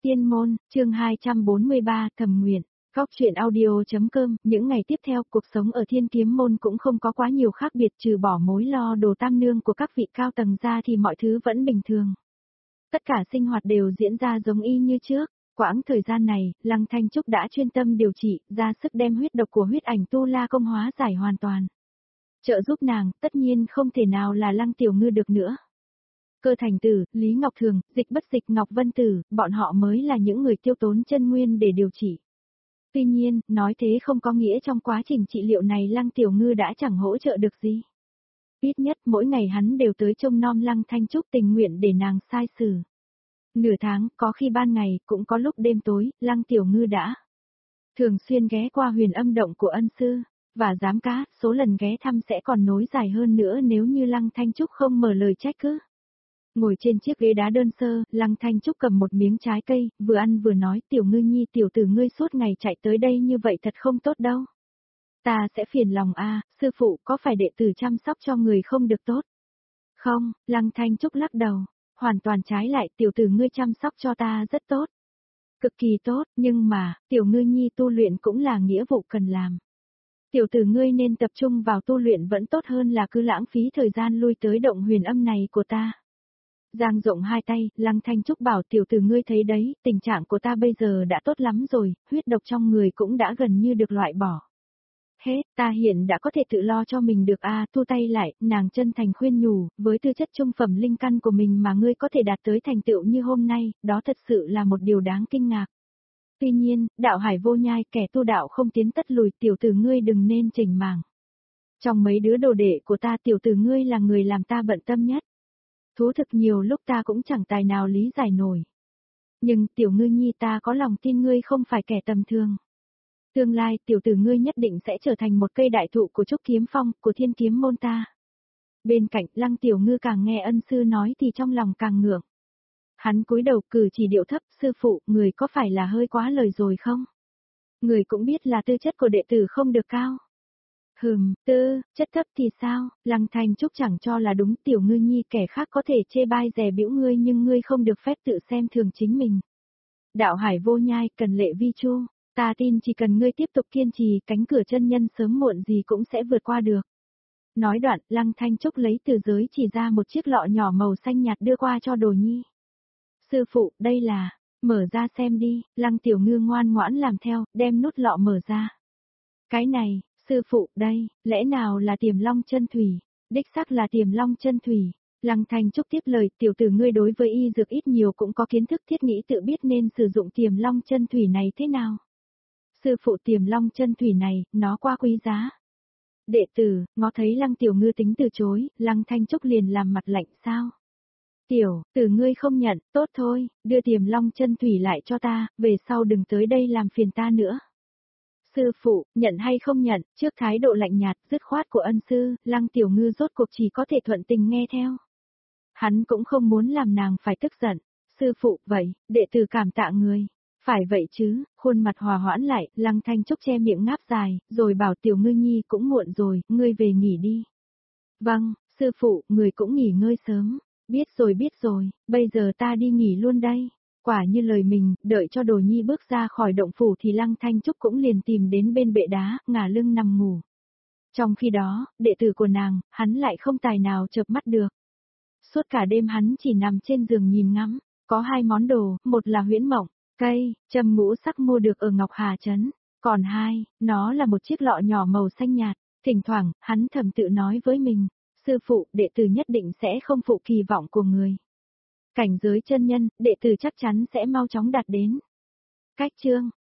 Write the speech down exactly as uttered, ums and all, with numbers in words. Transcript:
Tiên môn, chương hai trăm bốn mươi ba, thầm nguyện. Góc truyện audio.com, những ngày tiếp theo, cuộc sống ở Thiên Kiếm môn cũng không có quá nhiều khác biệt, trừ bỏ mối lo đồ tam nương của các vị cao tầng ra thì mọi thứ vẫn bình thường. Tất cả sinh hoạt đều diễn ra giống y như trước. Quãng thời gian này, Lăng Thanh Trúc đã chuyên tâm điều trị, ra sức đem huyết độc của huyết ảnh tu la công hóa giải hoàn toàn. Trợ giúp nàng, tất nhiên không thể nào là Lăng Tiểu Ngư được nữa. Cơ Thành Tử, Lý Ngọc Thường, Dịch Bất Dịch, Ngọc Vân Tử, bọn họ mới là những người tiêu tốn chân nguyên để điều trị. Tuy nhiên, nói thế không có nghĩa trong quá trình trị liệu này Lăng Tiểu Ngư đã chẳng hỗ trợ được gì. Ít nhất mỗi ngày hắn đều tới trông nom Lăng Thanh Trúc, tình nguyện để nàng sai xử. Nửa tháng, có khi ban ngày, cũng có lúc đêm tối, Lăng Tiểu Ngư đã thường xuyên ghé qua Huyền Âm động của ân sư, và giám cá, số lần ghé thăm sẽ còn nối dài hơn nữa nếu như Lăng Thanh Trúc không mở lời trách cứ. Ngồi trên chiếc ghế đá đơn sơ, Lăng Thanh Trúc cầm một miếng trái cây, vừa ăn vừa nói, Tiểu Ngư nhi, tiểu tử ngươi suốt ngày chạy tới đây như vậy thật không tốt đâu. Ta sẽ phiền lòng a, sư phụ, có phải đệ tử chăm sóc cho người không được tốt? Không, Lăng Thanh Trúc lắc đầu, hoàn toàn trái lại, tiểu tử ngươi chăm sóc cho ta rất tốt. Cực kỳ tốt, nhưng mà, Tiểu Ngư nhi tu luyện cũng là nghĩa vụ cần làm. Tiểu tử ngươi nên tập trung vào tu luyện vẫn tốt hơn là cứ lãng phí thời gian lui tới động Huyền Âm này của ta. Giang rộng hai tay, Lăng Thanh Trúc bảo, tiểu tử ngươi thấy đấy, tình trạng của ta bây giờ đã tốt lắm rồi, huyết độc trong người cũng đã gần như được loại bỏ. Hết, ta hiện đã có thể tự lo cho mình được a, à, thu tay lại, nàng chân thành khuyên nhủ, với tư chất trung phẩm linh căn của mình mà ngươi có thể đạt tới thành tựu như hôm nay, đó thật sự là một điều đáng kinh ngạc. Tuy nhiên, đạo hải vô nhai, kẻ tu đạo không tiến tất lùi, tiểu tử ngươi đừng nên chỉnh màng. Trong mấy đứa đồ đệ của ta, tiểu tử ngươi là người làm ta bận tâm nhất. Thú thực nhiều lúc ta cũng chẳng tài nào lý giải nổi. Nhưng Tiểu Ngư nhi, ta có lòng tin ngươi không phải kẻ tầm thường. Tương lai tiểu tử ngươi nhất định sẽ trở thành một cây đại thụ của Trúc Kiếm Phong, của Thiên Kiếm môn ta. Bên cạnh, Lăng Tiểu Ngư càng nghe ân sư nói thì trong lòng càng ngưỡng. Hắn cúi đầu cử chỉ điệu thấp, sư phụ, người có phải là hơi quá lời rồi không? Người cũng biết là tư chất của đệ tử không được cao. Hừm, tư, chất thấp thì sao? Lăng Thanh Trúc chẳng cho là đúng, Tiểu Ngư nhi, kẻ khác có thể chê bai dè bĩu ngươi nhưng ngươi không được phép tự xem thường chính mình. Đạo hải vô nhai, cần lệ vi chu, ta tin chỉ cần ngươi tiếp tục kiên trì, cánh cửa chân nhân sớm muộn gì cũng sẽ vượt qua được. Nói đoạn, Lăng Thanh Trúc lấy từ giới chỉ ra một chiếc lọ nhỏ màu xanh nhạt đưa qua cho Đồ Nhi. Sư phụ, đây là, mở ra xem đi, Lăng Tiểu Ngư ngoan ngoãn làm theo, đem nút lọ mở ra. Cái này, sư phụ, đây, lẽ nào là Tiềm Long chân thủy? Đích xác là Tiềm Long chân thủy. Lăng Thanh Trúc tiếp lời, tiểu tử ngươi đối với y dược ít nhiều cũng có kiến thức, thiết nghĩ tự biết nên sử dụng Tiềm Long chân thủy này thế nào. Sư phụ, Tiềm Long chân thủy này, nó quá quý giá. Đệ tử, ngó thấy Lăng Tiểu Ngư tính từ chối, Lăng Thanh Trúc liền làm mặt lạnh, sao? Tiểu, tử ngươi không nhận, tốt thôi, đưa Tiềm Long chân thủy lại cho ta, về sau đừng tới đây làm phiền ta nữa. Sư phụ, nhận hay không nhận, trước thái độ lạnh nhạt, dứt khoát của ân sư, Lăng Tiểu Ngư rốt cuộc chỉ có thể thuận tình nghe theo. Hắn cũng không muốn làm nàng phải tức giận. Sư phụ, vậy, đệ tử cảm tạ người. Phải vậy chứ, khuôn mặt hòa hoãn lại, Lăng Thanh Trúc che miệng ngáp dài, rồi bảo Tiểu Ngư nhi, cũng muộn rồi, ngươi về nghỉ đi. Vâng, sư phụ, người cũng nghỉ ngơi sớm. Biết rồi biết rồi, bây giờ ta đi nghỉ luôn đây. Quả như lời mình, đợi cho Đồ Nhi bước ra khỏi động phủ thì Lăng Thanh Trúc cũng liền tìm đến bên bệ đá, ngả lưng nằm ngủ. Trong khi đó, đệ tử của nàng, hắn lại không tài nào chợp mắt được. Suốt cả đêm hắn chỉ nằm trên giường nhìn ngắm, có hai món đồ, một là huyễn mộng, cây, châm ngũ sắc mua được ở Ngọc Hà Trấn, còn hai, nó là một chiếc lọ nhỏ màu xanh nhạt. Thỉnh thoảng, hắn thầm tự nói với mình, sư phụ, đệ tử nhất định sẽ không phụ kỳ vọng của người. Cảnh giới chân nhân, đệ tử chắc chắn sẽ mau chóng đạt đến. Cách chương